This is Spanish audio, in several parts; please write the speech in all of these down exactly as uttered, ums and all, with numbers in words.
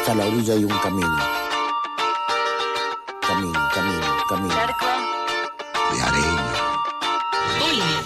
hasta la orilla hay un camino. Camino, camino, camino. Cerco. De arena. Hola.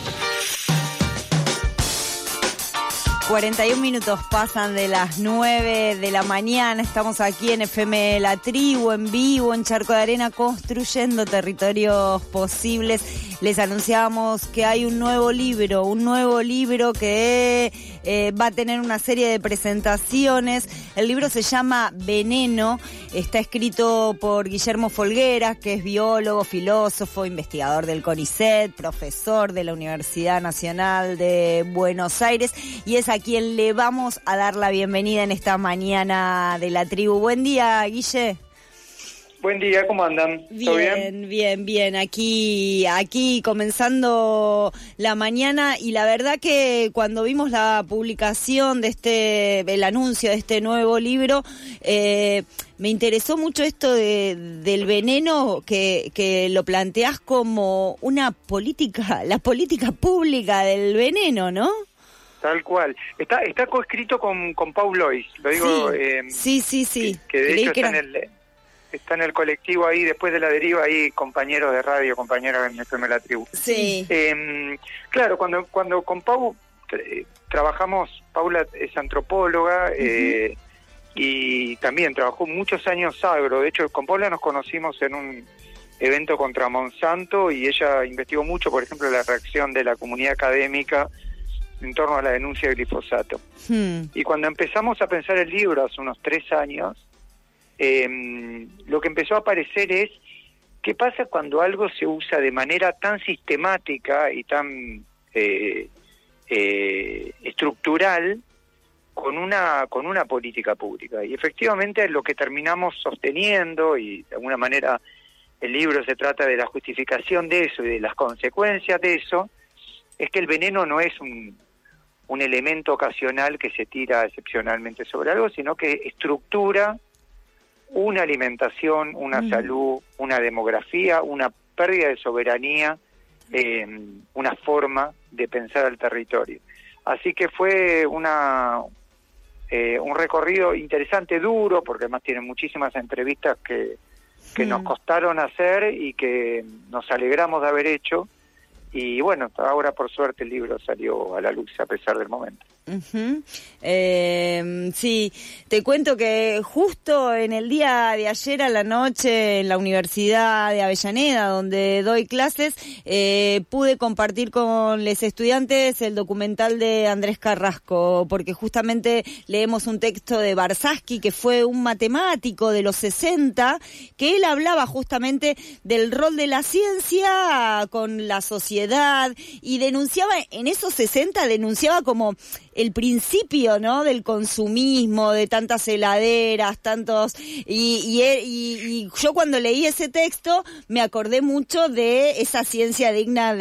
cuarenta y un minutos pasan de las nueve de la mañana. Estamos aquí en F M La Tribu, en vivo, en Charco de Arena, construyendo territorios posibles. Les anunciábamos que hay un nuevo libro, un nuevo libro que eh, va a tener una serie de presentaciones. El libro se llama Veneno, está escrito por Guillermo Folgueras, que es biólogo, filósofo, investigador del CONICET, profesor de la Universidad Nacional de Buenos Aires, y es a quien le vamos a dar la bienvenida en esta mañana de La Tribu. Buen día, Guille. Buen día, ¿cómo andan? ¿Todo bien? Bien, bien, bien. Aquí, aquí comenzando la mañana, y la verdad que cuando vimos la publicación de este, el anuncio de este nuevo libro, eh, me interesó mucho esto de, del veneno, que, que lo planteás como una política, la política pública del veneno, ¿no? Tal cual. Está está coescrito con, con Pau Lois, lo digo. Sí, eh, sí, sí, sí. Que, que de Creí hecho que está, era... en el, está en el colectivo ahí, después de la deriva, ahí compañeros de radio, compañeros en F M La Tribu. Sí. Eh, claro, cuando cuando con Pau eh, trabajamos, Paula es antropóloga, uh-huh. eh, y también trabajó muchos años agro. De hecho, con Paula nos conocimos en un evento contra Monsanto, y ella investigó mucho, por ejemplo, la reacción de la comunidad académica en torno a la denuncia del glifosato. Hmm. Y cuando empezamos a pensar el libro hace unos tres años, eh, lo que empezó a aparecer es qué pasa cuando algo se usa de manera tan sistemática y tan eh, eh, estructural con una con una política pública. Y efectivamente lo que terminamos sosteniendo, y de alguna manera el libro se trata de la justificación de eso y de las consecuencias de eso, es que el veneno no es un un elemento ocasional que se tira excepcionalmente sobre algo, sino que estructura una alimentación, una mm. salud, una demografía, una pérdida de soberanía, eh, una forma de pensar al territorio. Así que fue una eh, un recorrido interesante, duro, porque además tiene muchísimas entrevistas que, que mm. nos costaron hacer y que nos alegramos de haber hecho. Y bueno, ahora por suerte el libro salió a la luz a pesar del momento. Uh-huh. Eh, sí, te cuento que justo en el día de ayer a la noche en la Universidad de Avellaneda, donde doy clases, eh, pude compartir con los estudiantes el documental de Andrés Carrasco, porque justamente leemos un texto de Barsaski, que fue un matemático de los sesenta, que él hablaba justamente del rol de la ciencia con la sociedad, y denunciaba, en esos sesenta denunciaba como el principio, ¿no?, del consumismo, de tantas heladeras, tantos... Y, y, y, y yo cuando leí ese texto me acordé mucho de esa ciencia digna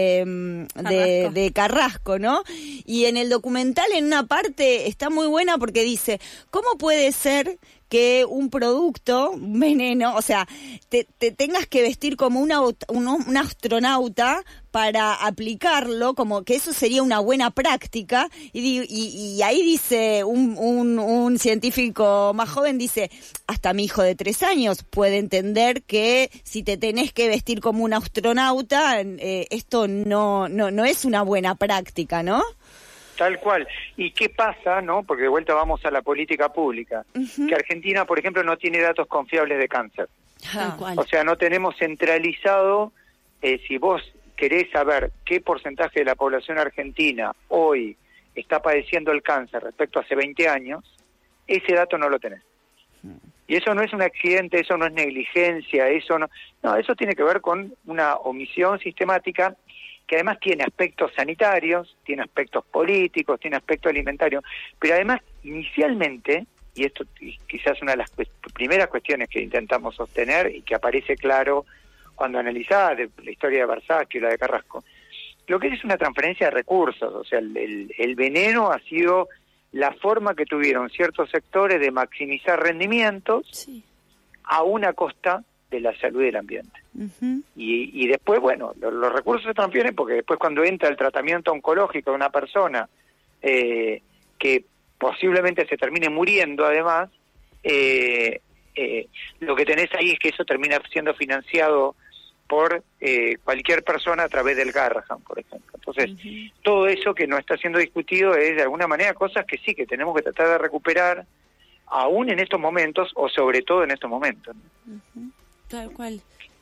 de, de, de Carrasco, ¿no? Y en el documental, en una parte, está muy buena porque dice, ¿cómo puede ser que un producto, un veneno, o sea, te, te tengas que vestir como una, un, un astronauta para aplicarlo, como que eso sería una buena práctica? Y, y, y ahí dice un, un, un científico más joven, dice, hasta mi hijo de tres años puede entender que si te tenés que vestir como un astronauta, eh, esto no, no, no es una buena práctica, ¿no? Tal cual. ¿Y qué pasa, no? Porque de vuelta vamos a la política pública. Uh-huh. Que Argentina, por ejemplo, no tiene datos confiables de cáncer. Ah. O sea, no tenemos centralizado, eh, si vos querés saber qué porcentaje de la población argentina hoy está padeciendo el cáncer respecto a hace veinte años, ese dato no lo tenés. Uh-huh. Y eso no es un accidente, eso no es negligencia, eso no... No, eso tiene que ver con una omisión sistemática que además tiene aspectos sanitarios, tiene aspectos políticos, tiene aspectos alimentarios, pero además inicialmente, y esto quizás una de las cu- primeras cuestiones que intentamos sostener y que aparece claro cuando analizaba la historia de Barsaski o la de Carrasco, lo que es una transferencia de recursos. O sea, el, el, el veneno ha sido la forma que tuvieron ciertos sectores de maximizar rendimientos, sí, a una costa de la salud del ambiente. Uh-huh. Y, y después, bueno, los, los recursos se transfieren porque después cuando entra el tratamiento oncológico de una persona eh, que posiblemente se termine muriendo además, eh, eh, lo que tenés ahí es que eso termina siendo financiado por eh, cualquier persona a través del Garrahan, por ejemplo. Entonces, uh-huh. todo eso que no está siendo discutido es de alguna manera cosas que sí, que tenemos que tratar de recuperar aún en estos momentos o sobre todo en estos momentos. Uh-huh. Tal cual.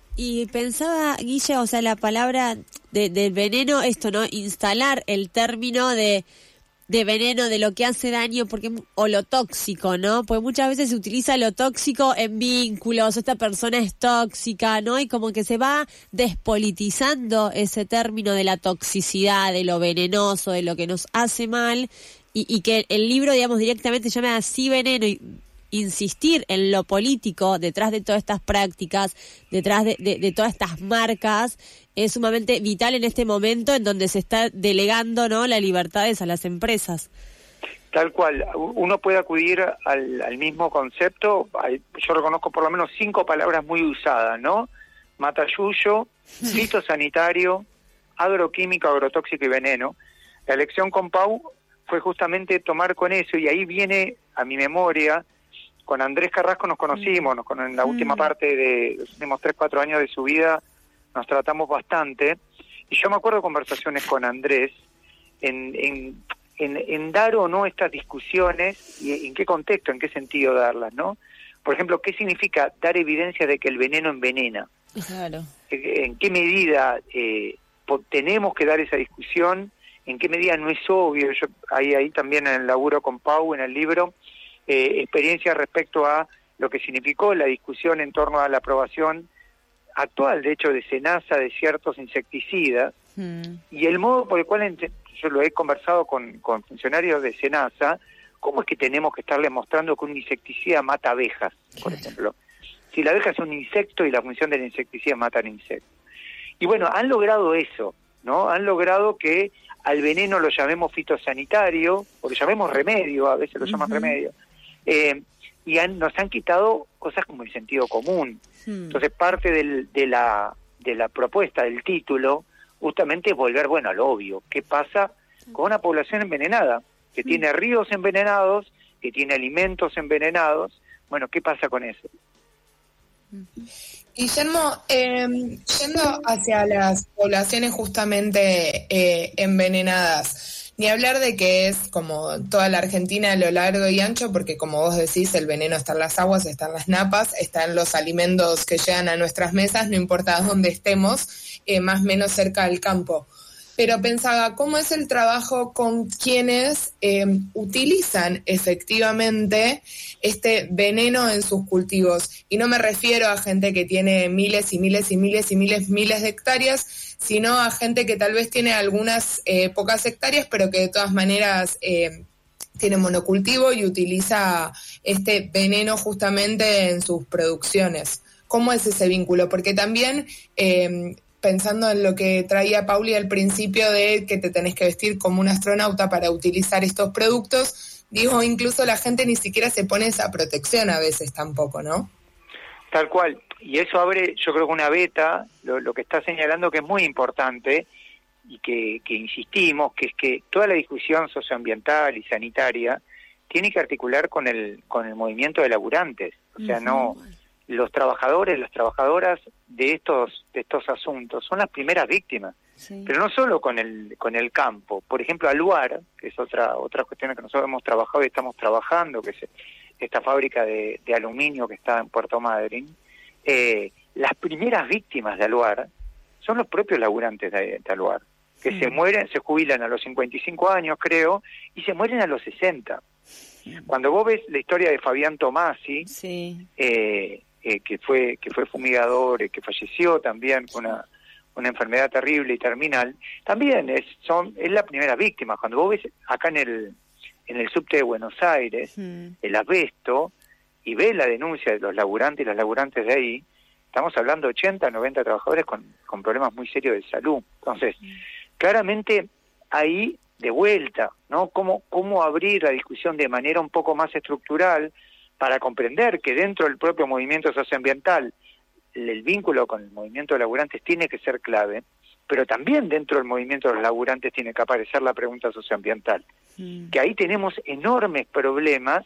Y pensaba, Guille, o sea, la palabra de, del veneno, esto, ¿no? Instalar el término de, de veneno, de lo que hace daño, porque o lo tóxico, ¿no? Porque muchas veces se utiliza lo tóxico en vínculos, esta persona es tóxica, ¿no? Y como que se va despolitizando ese término de la toxicidad, de lo venenoso, de lo que nos hace mal, y, y que el libro, digamos, directamente llama así veneno, y insistir en lo político detrás de todas estas prácticas, detrás de, de, de todas estas marcas, es sumamente vital en este momento en donde se está delegando, ¿no?, las libertades a las empresas. Tal cual, uno puede acudir al, al mismo concepto. Yo reconozco por lo menos cinco palabras muy usadas, ¿no? Matayuyo, fitosanitario, agroquímico, agrotóxico y veneno. La elección con Pau fue justamente tomar con eso, y ahí viene a mi memoria. Con Andrés Carrasco nos conocimos, nos, con, en la última parte de los últimos tres, cuatro años de su vida nos tratamos bastante, y yo me acuerdo de conversaciones con Andrés en, en, en, en dar o no estas discusiones, y en qué contexto, en qué sentido darlas, ¿no? Por ejemplo, ¿qué significa dar evidencia de que el veneno envenena? Claro. ¿En qué medida eh, tenemos que dar esa discusión? ¿En qué medida no es obvio? Yo ahí, ahí también en el laburo con Pau, en el libro, Eh, experiencia respecto a lo que significó la discusión en torno a la aprobación actual, de hecho, de SENASA, de ciertos insecticidas, mm. y el modo por el cual, yo lo he conversado con, con funcionarios de SENASA, cómo es que tenemos que estarles mostrando que un insecticida mata abejas, por ejemplo. Si la abeja es un insecto y la función del insecticida es matar insectos. Y bueno, han logrado eso, ¿no? Han logrado que al veneno lo llamemos fitosanitario, o lo llamemos remedio, a veces lo uh-huh. llaman remedio, Eh, y han, nos han quitado cosas como el sentido común. Hmm. Entonces parte del, de la de la propuesta del título justamente es volver, bueno, al obvio. ¿Qué pasa con una población envenenada? Que hmm. tiene ríos envenenados, que tiene alimentos envenenados. Bueno, ¿qué pasa con eso? Guillermo, eh, yendo hacia las poblaciones justamente eh, envenenadas, ni hablar de que es como toda la Argentina a lo largo y ancho, porque como vos decís, el veneno está en las aguas, está en las napas, está en los alimentos que llegan a nuestras mesas, no importa dónde estemos, eh, más o menos cerca del campo. Pero pensaba, ¿cómo es el trabajo con quienes eh, utilizan efectivamente este veneno en sus cultivos? Y no me refiero a gente que tiene miles y miles y miles y miles, miles de hectáreas, sino a gente que tal vez tiene algunas eh, pocas hectáreas, pero que de todas maneras eh, tiene monocultivo y utiliza este veneno justamente en sus producciones. ¿Cómo es ese vínculo? Porque también... Eh, pensando en lo que traía Pauli al principio de que te tenés que vestir como un astronauta para utilizar estos productos, digo, incluso la gente ni siquiera se pone esa protección a veces tampoco, ¿no? Tal cual, y eso abre, yo creo que una beta, lo, lo que está señalando que es muy importante, y que, que insistimos, que es que toda la discusión socioambiental y sanitaria tiene que articular con el, con el movimiento de laburantes, o sea, uh-huh. no... Los trabajadores, las trabajadoras de estos de estos asuntos son las primeras víctimas, sí. Pero no solo con el con el campo. Por ejemplo, Aluar, que es otra otra cuestión que nosotros hemos trabajado y estamos trabajando, que es esta fábrica de, de aluminio que está en Puerto Madryn, eh, las primeras víctimas de Aluar son los propios laburantes de, de Aluar, que sí. se mueren, se jubilan a los cincuenta y cinco años, creo, y se mueren a los sesenta. Sí. Cuando vos ves la historia de Fabián Tomasi, sí. eh, Eh, que fue que fue fumigador, eh, que falleció también con una, una enfermedad terrible y terminal, también es son es la primera víctima. Cuando vos ves acá en el en el subte de Buenos Aires, mm. el asbesto, y ves la denuncia de los laburantes y las laburantes de ahí, estamos hablando de ochenta, noventa trabajadores con, con problemas muy serios de salud. Entonces, mm. claramente ahí, de vuelta, ¿no? ¿Cómo, cómo abrir la discusión de manera un poco más estructural para comprender que dentro del propio movimiento socioambiental el, el vínculo con el movimiento de laburantes tiene que ser clave, pero también dentro del movimiento de los laburantes tiene que aparecer la pregunta socioambiental, mm. que ahí tenemos enormes problemas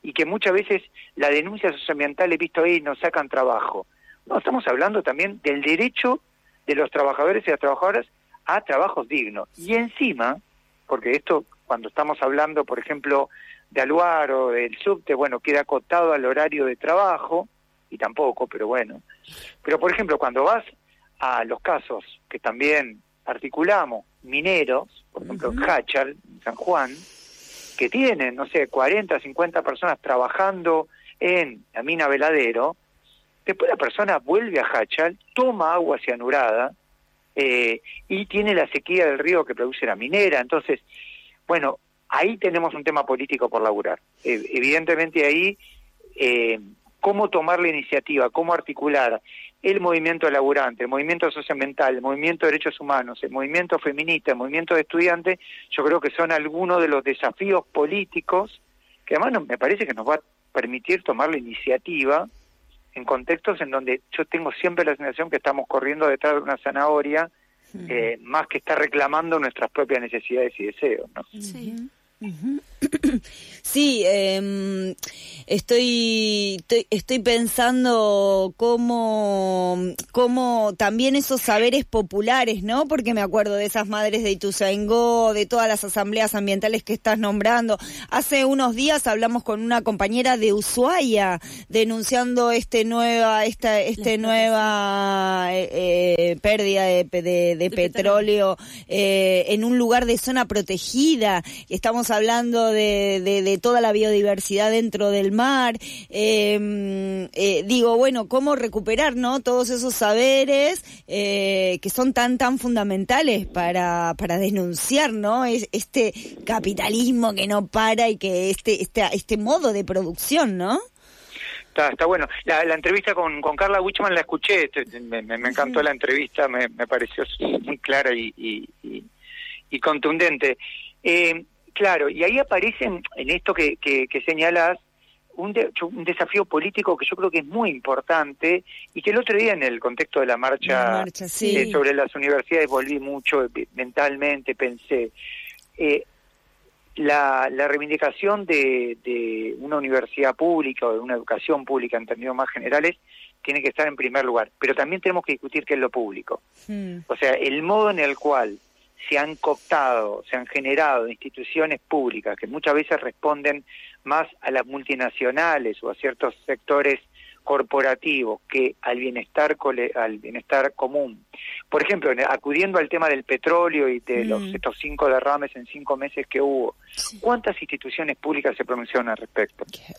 y que muchas veces la denuncia socioambiental he visto ahí nos sacan trabajo. No, estamos hablando también del derecho de los trabajadores y las trabajadoras a trabajos dignos. Y encima, porque esto cuando estamos hablando, por ejemplo, de Aluar o del subte, bueno, queda acotado al horario de trabajo, y tampoco, pero bueno. Pero, por ejemplo, cuando vas a los casos que también articulamos, mineros, por ejemplo, en Háchal, en San Juan, que tienen, no sé, cuarenta, cincuenta personas trabajando en la mina Veladero, después la persona vuelve a Háchal, toma agua cianurada, eh, y tiene la sequía del río que produce la minera. Entonces, bueno, ahí tenemos un tema político por laburar. Eh, evidentemente ahí, eh, cómo tomar la iniciativa, cómo articular el movimiento laburante, el movimiento socioambiental, el movimiento de derechos humanos, el movimiento feminista, el movimiento de estudiantes, yo creo que son algunos de los desafíos políticos que además no, me parece que nos va a permitir tomar la iniciativa en contextos en donde yo tengo siempre la sensación que estamos corriendo detrás de una zanahoria, uh-huh. eh, más que estar reclamando nuestras propias necesidades y deseos, ¿no? Sí. Uh-huh. Sí, eh, estoy, estoy estoy pensando cómo, cómo también esos saberes populares, ¿no? Porque me acuerdo de esas madres de Ituzaingó, de todas las asambleas ambientales que estás nombrando. Hace unos días hablamos con una compañera de Ushuaia denunciando este nueva esta este nueva eh, eh, pérdida de, de, de, de petróleo eh, en un lugar de zona protegida. Estamos hablando de, de, de toda la biodiversidad dentro del mar. Eh, eh, digo, bueno, cómo recuperar, ¿no? Todos esos saberes eh, que son tan tan fundamentales para para denunciar, ¿no? Es este capitalismo que no para y que este este este modo de producción, ¿no? Está, está bueno. La, la entrevista con, con Carla Wichmann la escuché, me, me, me encantó la entrevista, me, me pareció muy clara y, y, y, y contundente. Eh, claro, y ahí aparecen, en esto que, que, que señalás, un, de, un desafío político que yo creo que es muy importante y que el otro día en el contexto de la marcha, la marcha sí. eh, sobre las universidades volví mucho mentalmente, pensé... Eh, La, la reivindicación de, de una universidad pública o de una educación pública en términos más generales tiene que estar en primer lugar, pero también tenemos que discutir qué es lo público. Mm. O sea, el modo en el cual se han cooptado, se han generado instituciones públicas que muchas veces responden más a las multinacionales o a ciertos sectores corporativos que al bienestar cole, al bienestar común. Por ejemplo, acudiendo al tema del petróleo y de mm. los estos cinco derrames en cinco meses que hubo, sí. ¿Cuántas instituciones públicas se pronunciaron al respecto?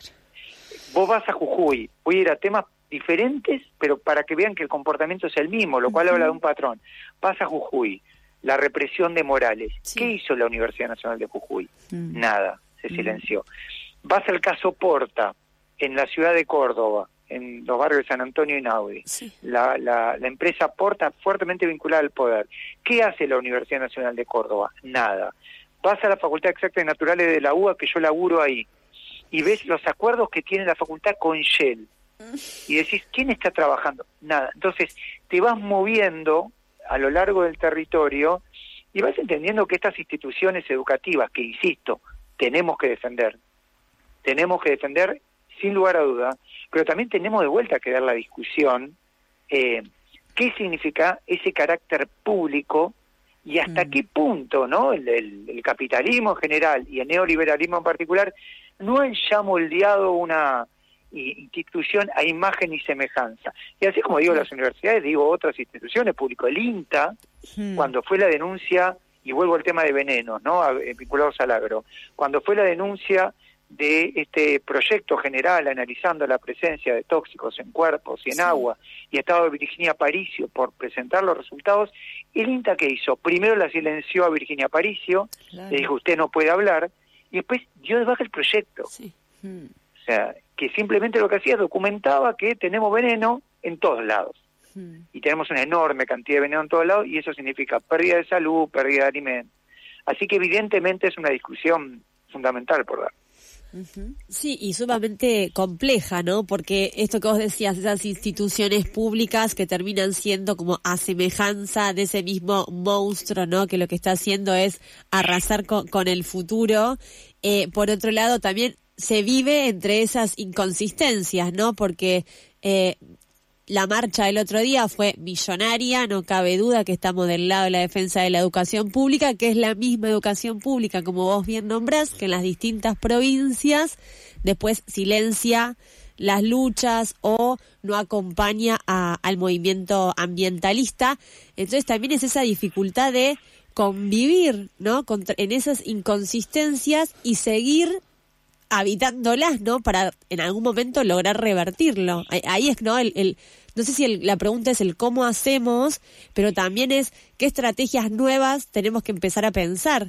Vos vas a Jujuy, voy a ir a temas diferentes, pero para que vean que el comportamiento es el mismo, lo cual uh-huh. habla de un patrón. Vas a Jujuy, la represión de Morales. Sí. ¿Qué hizo la Universidad Nacional de Jujuy? Mm. Nada, se mm. silenció. Vas al caso Porta, en la ciudad de Córdoba, en los barrios de San Antonio y Naudi. Sí. La, la, la empresa Porta, fuertemente vinculada al poder. ¿Qué hace la Universidad Nacional de Córdoba? Nada. Vas a la Facultad de Exactas y Naturales de la U A, que yo laburo ahí, y ves los acuerdos que tiene la facultad con Shell. Y decís, ¿quién está trabajando? Nada. Entonces, te vas moviendo a lo largo del territorio y vas entendiendo que estas instituciones educativas, que insisto, tenemos que defender, tenemos que defender sin lugar a duda, pero también tenemos de vuelta que dar la discusión eh, qué significa ese carácter público y hasta mm. qué punto, ¿no? El, el, el capitalismo en general y el neoliberalismo en particular no han ya moldeado una institución a imagen y semejanza. Y así como digo las universidades, digo otras instituciones públicas, el INTA, mm. cuando fue la denuncia, y vuelvo al tema de venenos, ¿no? Vinculados al agro, cuando fue la denuncia de este proyecto general analizando la presencia de tóxicos en cuerpos y en sí. agua, y estaba Virginia Aparicio por presentar los resultados, el INTA ¿qué hizo? Primero la silenció a Virginia Aparicio, claro. le dijo usted no puede hablar, y después dio de baja el proyecto. Sí. Hmm. O sea, que simplemente lo que hacía documentaba que tenemos veneno en todos lados. Hmm. Y tenemos una enorme cantidad de veneno en todos lados, y eso significa pérdida de salud, pérdida de alimentos. Así que evidentemente es una discusión fundamental por dar. Sí, y sumamente compleja, ¿no? Porque esto que vos decías, esas instituciones públicas que terminan siendo como a semejanza de ese mismo monstruo, ¿no? Que lo que está haciendo es arrasar con, con el futuro. Eh, por otro lado, también se vive entre esas inconsistencias, ¿no? Porque eh, la marcha del otro día fue millonaria, no cabe duda que estamos del lado de la defensa de la educación pública, que es la misma educación pública, como vos bien nombrás, que en las distintas provincias después silencia las luchas o no acompaña a, al movimiento ambientalista. Entonces también es esa dificultad de convivir, ¿no? Contra, en esas inconsistencias y seguir habitándolas, ¿no? Para en algún momento lograr revertirlo. Ahí, ahí es, ¿no? El, el, no sé si el, la pregunta es el cómo hacemos, pero también es qué estrategias nuevas tenemos que empezar a pensar.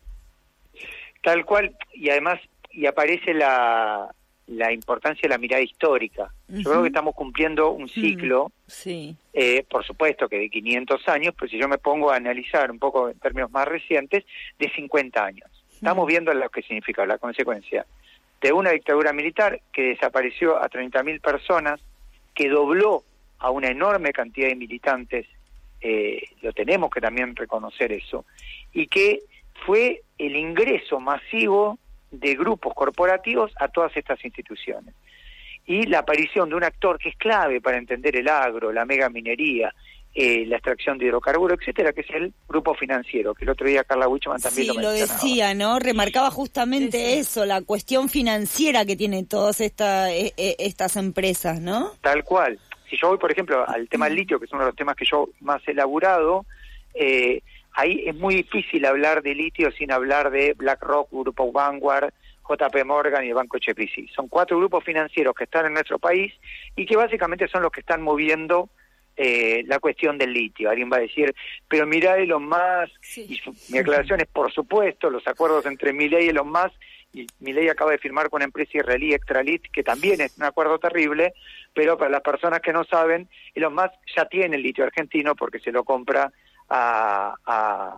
Tal cual, y además, y aparece la, la importancia de la mirada histórica. Uh-huh. Yo creo que estamos cumpliendo un ciclo, uh-huh. sí. eh, por supuesto que de quinientos años, pero si yo me pongo a analizar un poco en términos más recientes, de cincuenta años. Estamos viendo lo que significa la consecuencia de una dictadura militar que desapareció a treinta mil personas, que dobló a una enorme cantidad de militantes, eh, lo tenemos que también reconocer eso, y que fue el ingreso masivo de grupos corporativos a todas estas instituciones. Y la aparición de un actor que es clave para entender el agro, la megaminería, Eh, la extracción de hidrocarburos, etcétera, que es el grupo financiero, que el otro día Carla Wichmann también sí, lo lo mencionaba. decía, ¿no? Remarcaba justamente sí, sí. eso, la cuestión financiera que tienen todas esta, eh, eh, estas empresas, ¿no? Tal cual. Si yo voy, por ejemplo, al tema del litio, que es uno de los temas que yo más he elaborado, eh, ahí es muy difícil hablar de litio sin hablar de BlackRock, Grupo Vanguard, J P Morgan y el Banco H S B C. Son cuatro grupos financieros que están en nuestro país y que básicamente son los que están moviendo Eh, la cuestión del litio. Alguien va a decir, pero mirá Elon Musk, sí. y su, mi aclaración es por supuesto los acuerdos entre Milei y Elon Musk, y Milei acaba de firmar con una empresa israelí, Extralit, que también es un acuerdo terrible, pero para las personas que no saben, Elon Musk ya tiene el litio argentino porque se lo compra a, a,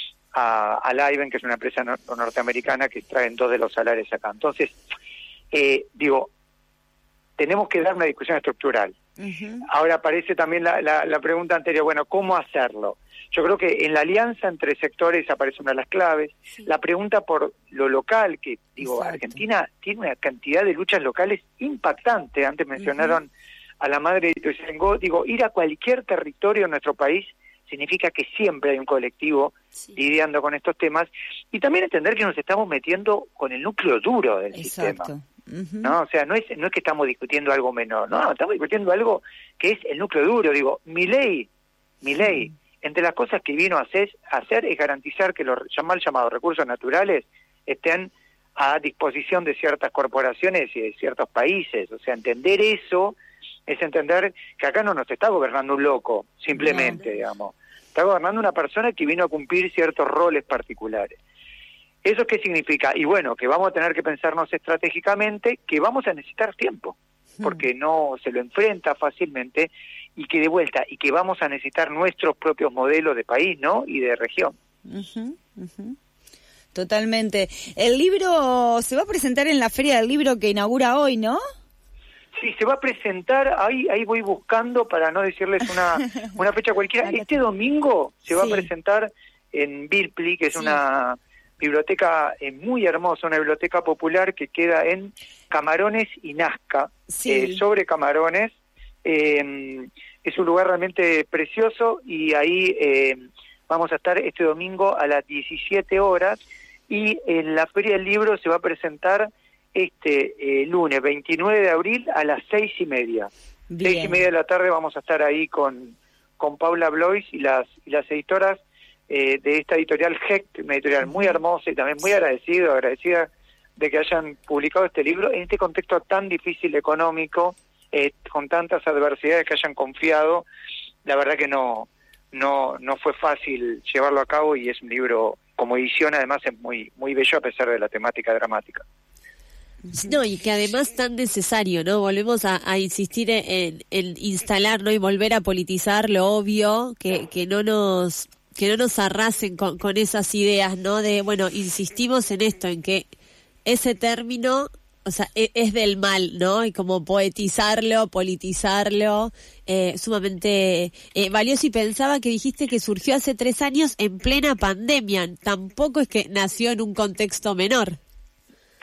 a, a Livent, que es una empresa nor- norteamericana que extraen dos de los salares acá. Entonces, eh, digo, tenemos que dar una discusión estructural. Uh-huh. Ahora aparece también la, la, la pregunta anterior, bueno, ¿cómo hacerlo? Yo creo que en la alianza entre sectores aparece una de las claves. Sí. La pregunta por lo local, que digo, exacto. Argentina tiene una cantidad de luchas locales impactante. Antes mencionaron uh-huh. a la madre de Ituzaingó. Digo, ir a cualquier territorio en nuestro país significa que siempre hay un colectivo sí. lidiando con estos temas. Y también entender que nos estamos metiendo con el núcleo duro del exacto. sistema. Uh-huh. No, o sea, no es no es que estamos discutiendo algo menor, no, estamos discutiendo algo que es el núcleo duro. Digo, Milei, Milei, uh-huh. entre las cosas que vino a hacer, a hacer es garantizar que los mal llamados recursos naturales estén a disposición de ciertas corporaciones y de ciertos países. O sea, entender eso es entender que acá no nos está gobernando un loco, simplemente, no. digamos. Está gobernando una persona que vino a cumplir ciertos roles particulares. ¿Eso qué significa? Y bueno, que vamos a tener que pensarnos estratégicamente que vamos a necesitar tiempo, porque no se lo enfrenta fácilmente, y que de vuelta, y que vamos a necesitar nuestros propios modelos de país, ¿no? Y de región. Uh-huh, uh-huh. Totalmente. El libro se va a presentar en la Feria del Libro que inaugura hoy, ¿no? Sí, se va a presentar, ahí ahí voy buscando para no decirles una, una fecha cualquiera. Este domingo se va sí. a presentar en Bilpli, que es sí. una biblioteca eh, muy hermosa, una biblioteca popular que queda en Camarones y Nazca, sí. eh, sobre Camarones. Eh, es un lugar realmente precioso y ahí eh, vamos a estar este domingo a las diecisiete horas, y en la Feria del Libro se va a presentar este eh, lunes veintinueve de abril a las seis y media. Bien. Seis y media de la tarde vamos a estar ahí con, con Paula Blois y las, y las editoras Eh, de esta editorial G E C, una editorial muy hermosa y también muy agradecido, agradecida de que hayan publicado este libro en este contexto tan difícil económico, eh, con tantas adversidades, que hayan confiado. La verdad que no no no fue fácil llevarlo a cabo, y es un libro, como edición además, es muy muy bello a pesar de la temática dramática. No, y que además tan necesario, ¿no? Volvemos a, a insistir en, en instalar, ¿no? Y volver a politizar lo obvio, que, que no nos... que no nos arrasen con, con esas ideas, ¿no? De, bueno, insistimos en esto, en que ese término, o sea, es, es del mal, ¿no? Y como poetizarlo, politizarlo, eh, sumamente eh, valioso. Y pensaba que dijiste que surgió hace tres años en plena pandemia. Tampoco es que nació en un contexto menor.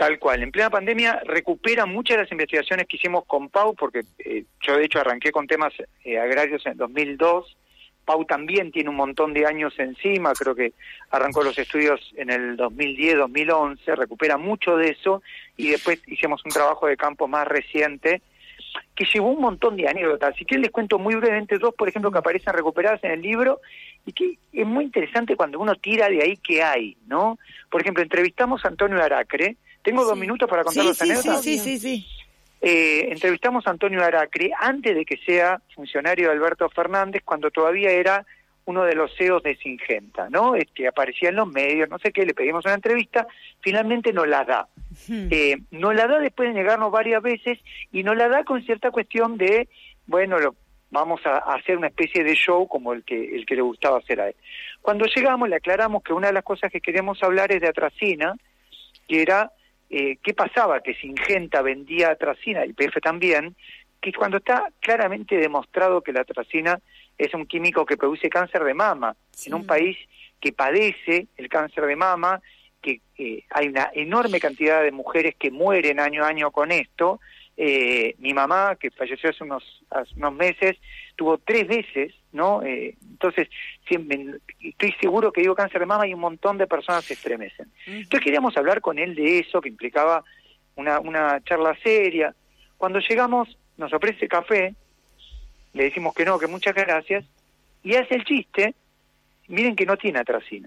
Tal cual. En plena pandemia recupera muchas de las investigaciones que hicimos con Pau, porque eh, yo de hecho arranqué con temas eh, agrarios en dos mil dos. Pau también tiene un montón de años encima, creo que arrancó los estudios en el dos mil diez, dos mil once, recupera mucho de eso, y después hicimos un trabajo de campo más reciente que llevó un montón de anécdotas. Así que les cuento muy brevemente dos, por ejemplo, que aparecen recuperadas en el libro, y que es muy interesante cuando uno tira de ahí qué hay, ¿no? Por ejemplo, entrevistamos a Antonio Aracre. ¿Tengo sí. dos minutos para contar sí, las sí, anécdotas? Sí, sí, sí, sí. Eh, entrevistamos a Antonio Aracre antes de que sea funcionario de Alberto Fernández, cuando todavía era uno de los C E Os de Syngenta, ¿no? Este, aparecía en los medios, no sé qué, le pedimos una entrevista, finalmente nos la da. Hmm. Eh, nos la da después de negarnos varias veces, y nos la da con cierta cuestión de, bueno, lo, vamos a, a hacer una especie de show como el que el que le gustaba hacer a él. Cuando llegamos le aclaramos que una de las cosas que queremos hablar es de atracina, que era eh, qué pasaba, que Syngenta vendía atracina, y P F también, que cuando está claramente demostrado que la atracina es un químico que produce cáncer de mama, sí. en un país que padece el cáncer de mama, que eh, hay una enorme cantidad de mujeres que mueren año a año con esto. Eh, mi mamá, que falleció hace unos, hace unos meses, tuvo tres veces, ¿no? Eh, entonces, siempre, estoy seguro que digo cáncer de mama y un montón de personas se estremecen. Uh-huh. Entonces queríamos hablar con él de eso, que implicaba una, una charla seria. Cuando llegamos, nos ofrece café, le decimos que no, que muchas gracias, y hace el chiste, miren que no tiene atracina.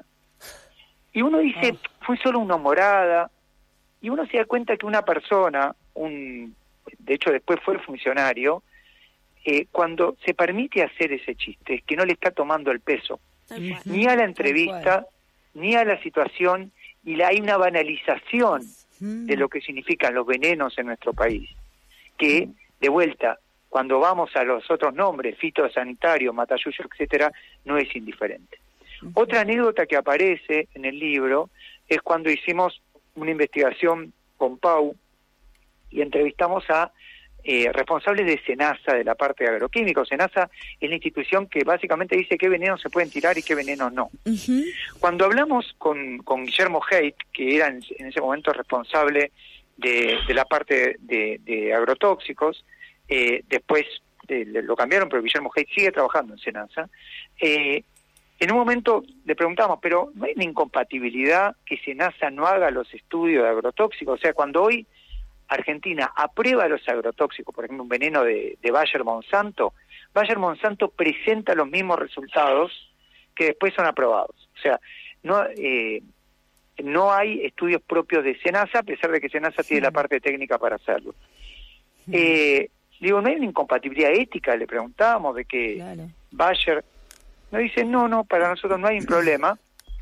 Y uno dice, oh. fue solo una morada, y uno se da cuenta que una persona, un de hecho después fue funcionario, eh, cuando se permite hacer ese chiste, es que no le está tomando el peso, uh-huh. ni a la entrevista, ni a la situación, y la, hay una banalización uh-huh. de lo que significan los venenos en nuestro país, que, de vuelta, cuando vamos a los otros nombres, fitosanitario, matayuyo, etcétera, no es indiferente. Uh-huh. Otra anécdota que aparece en el libro es cuando hicimos una investigación con Pau y entrevistamos a eh, responsables de SENASA, de la parte de agroquímicos. SENASA es la institución que básicamente dice qué venenos se pueden tirar y qué venenos no. Uh-huh. Cuando hablamos con, con Guillermo Haidt, que era en, en ese momento responsable de, de la parte de, de agrotóxicos, eh, después eh, lo cambiaron, pero Guillermo Haidt sigue trabajando en SENASA, eh, en un momento le preguntamos, pero ¿no hay una incompatibilidad que SENASA no haga los estudios de agrotóxicos? O sea, cuando hoy Argentina aprueba los agrotóxicos, por ejemplo, un veneno de, de Bayer Monsanto, Bayer Monsanto presenta los mismos resultados que después son aprobados. O sea, no eh, no hay estudios propios de SENASA, a pesar de que SENASA sí. tiene la parte técnica para hacerlo. Sí. Eh, digo, ¿no hay una incompatibilidad ética? Le preguntábamos de que claro. Bayer... Nos dice, no, no, para nosotros no hay un problema.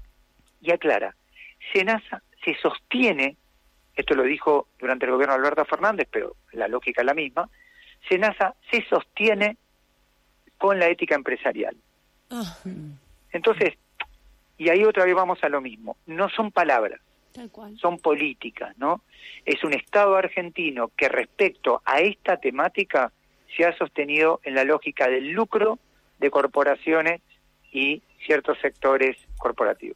Y aclara, SENASA se sostiene, esto lo dijo durante el gobierno de Alberto Fernández, pero la lógica es la misma, SENASA se sostiene con la ética empresarial. Oh. Entonces, y ahí otra vez vamos a lo mismo, no son palabras, tal cual. Son políticas, ¿no? Es un Estado argentino que respecto a esta temática se ha sostenido en la lógica del lucro de corporaciones y ciertos sectores corporativos.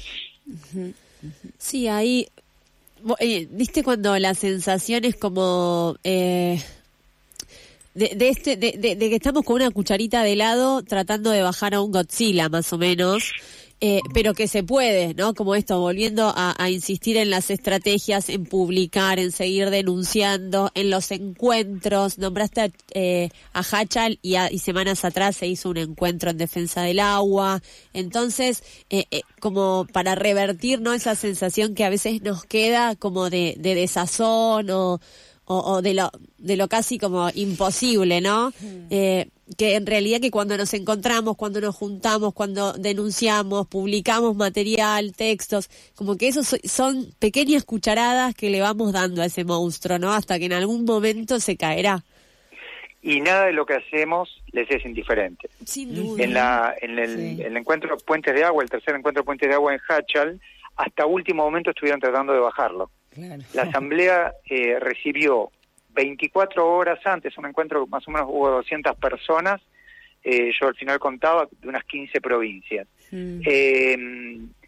Sí, ahí, eh, ¿viste cuando la sensación es como eh, de, de este de, de, de que estamos con una cucharita de helado tratando de bajar a un Godzilla, más o menos? Eh, pero que se puede, ¿no? Como esto, volviendo a, a insistir en las estrategias, en publicar, en seguir denunciando, en los encuentros. Nombraste a, eh, a Hachal y, a, y semanas atrás se hizo un encuentro en defensa del agua. Entonces, eh, eh, como para revertir, ¿no? Esa sensación que a veces nos queda como de, de desazón o, o, o de lo de lo casi como imposible, ¿no? Eh, que en realidad que cuando nos encontramos, cuando nos juntamos, cuando denunciamos, publicamos material, textos, como que esos son pequeñas cucharadas que le vamos dando a ese monstruo, ¿no? Hasta que en algún momento se caerá. Y nada de lo que hacemos les es indiferente. Sin duda. En, la, en el, sí. el encuentro Puentes de Agua, el tercer encuentro Puentes de Agua en Hachal, hasta último momento estuvieron tratando de bajarlo. Claro. La asamblea eh, recibió veinticuatro horas antes, un encuentro más o menos hubo doscientas personas, eh, yo al final contaba de unas quince provincias. Mm. Eh,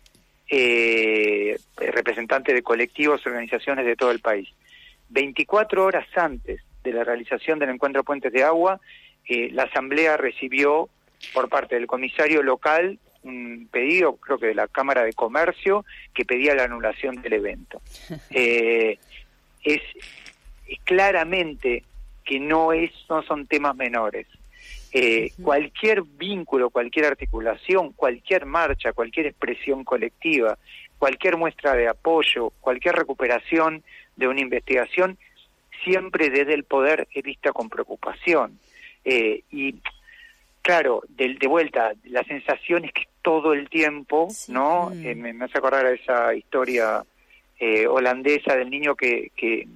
eh, representantes de colectivos, organizaciones de todo el país. veinticuatro horas antes de la realización del encuentro Puentes de Agua, eh, la Asamblea recibió por parte del comisario local un pedido, creo que de la Cámara de Comercio, que pedía la anulación del evento. Eh, es, es claramente que no, es, no son temas menores. Eh, uh-huh. Cualquier vínculo, cualquier articulación, cualquier marcha, cualquier expresión colectiva, cualquier muestra de apoyo, cualquier recuperación de una investigación, siempre desde el poder es vista con preocupación. Eh, y claro, de, de vuelta, la sensación es que todo el tiempo, sí. ¿no? Mm. Eh, me, me hace acordar a esa historia eh, holandesa del niño que... que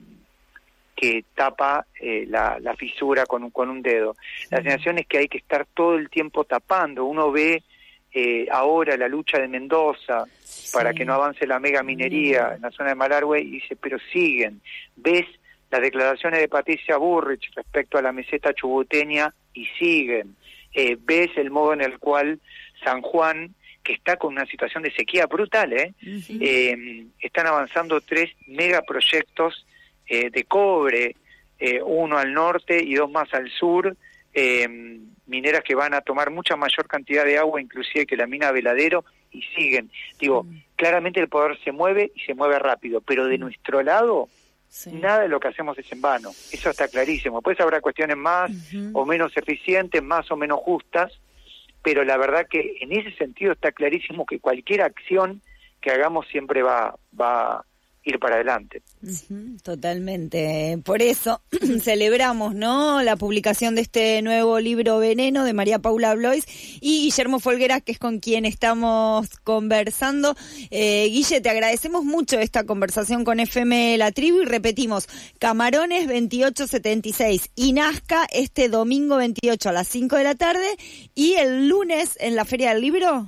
que tapa eh, la, la fisura con un, con un dedo. La mm. sensación es que hay que estar todo el tiempo tapando. Uno ve eh, ahora la lucha de Mendoza sí. para que no avance la mega minería mm. en la zona de Malargüe y dice, pero siguen. Ves las declaraciones de Patricia Bullrich respecto a la meseta chubuteña y siguen. Eh, ves el modo en el cual San Juan, que está con una situación de sequía brutal, ¿eh? Mm-hmm. eh están avanzando tres megaproyectos Eh, de cobre, eh, uno al norte y dos más al sur, eh, mineras que van a tomar mucha mayor cantidad de agua, inclusive que la mina Veladero, y siguen. Digo, mm. claramente el poder se mueve y se mueve rápido, pero de mm. nuestro lado, sí. nada de lo que hacemos es en vano. Eso está clarísimo. Después habrá cuestiones más uh-huh. o menos eficientes, más o menos justas, pero la verdad que en ese sentido está clarísimo que cualquier acción que hagamos siempre va va ir para adelante. Uh-huh, totalmente. Por eso celebramos, ¿no?, la publicación de este nuevo libro Veneno de María Paula Blois y Guillermo Folgueras, que es con quien estamos conversando. Eh, Guille, te agradecemos mucho esta conversación con F M La Tribu y repetimos, Camarones veintiocho setenta y seis y Nazca este domingo veintiocho a las cinco de la tarde y el lunes en la Feria del Libro.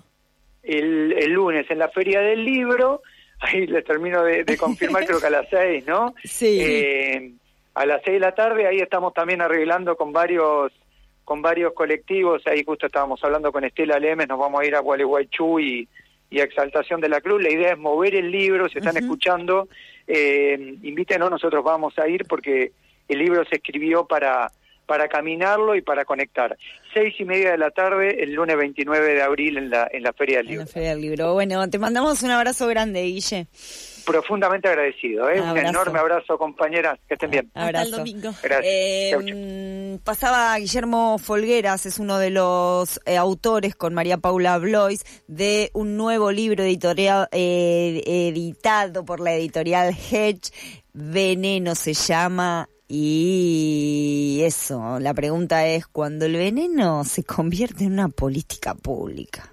El, el lunes en la Feria del Libro. Ahí les termino de, de confirmar, creo que a las seis, ¿no? Sí. Eh, a las seis de la tarde, ahí estamos también arreglando con varios con varios colectivos. Ahí justo estábamos hablando con Estela Lemes, nos vamos a ir a Gualeguaychú y, y a Exaltación de la Cruz. La idea es mover el libro, si están uh-huh. escuchando, eh, invítenos, nosotros vamos a ir porque el libro se escribió para... para caminarlo y para conectar. Seis y media de la tarde, el lunes veintinueve de abril en la en la Feria del Libro. En la Feria del Libro. Bueno, te mandamos un abrazo grande, Guille. Profundamente agradecido, ¿eh? Un enorme abrazo, compañeras. Que estén bien. Abrazo. Hasta el domingo. Gracias. Eh, chau, chau. Pasaba Guillermo Folgueras, es uno de los eh, autores con María Paula Blois de un nuevo libro editorial eh, editado por la editorial Hedge. Veneno se llama. Y eso, la pregunta es, ¿cuándo el veneno se convierte en una política pública?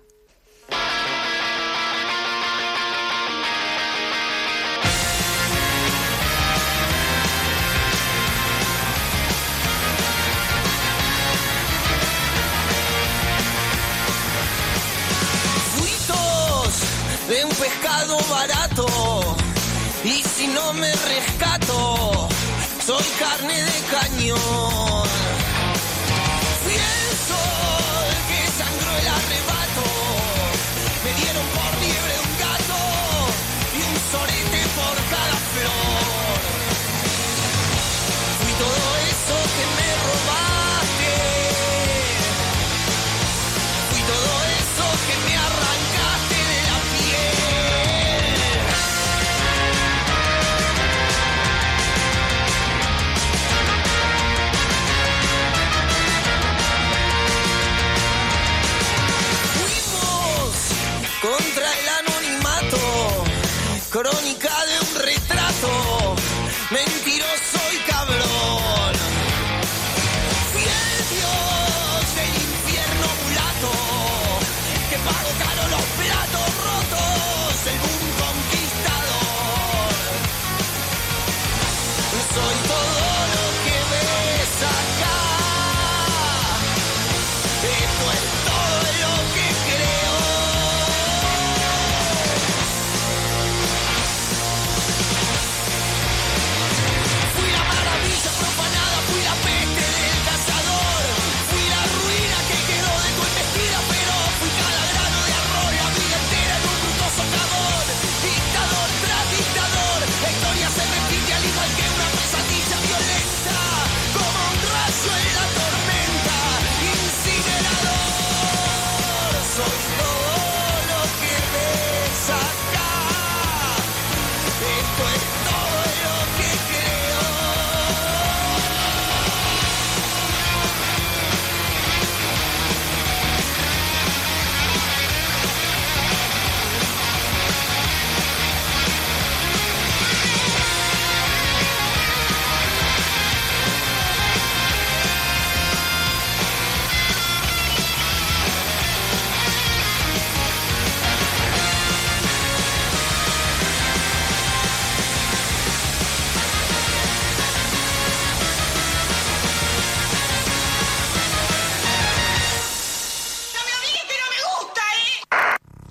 Fuitos de un pescado barato, y si no me rescato, soy carne de cañón. Fui el sol que sangró el arrebato. Me dieron por liebre un gato y un sorete por cada flor. Fui todo eso que me robaste. Fui todo eso que me arrancaste de la piel. Contra el anonimato, crónica de un retrato, mentiroso y cabrón. Fui el dios del infierno mulato, que pagó caro los platos rotos, el boom conquistador. Soy todo lo que ves acá, esto es todo lo que creo. Pero fui cada grano de arroz, la vida entera en un brutoso socavón.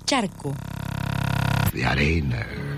charco. De arena.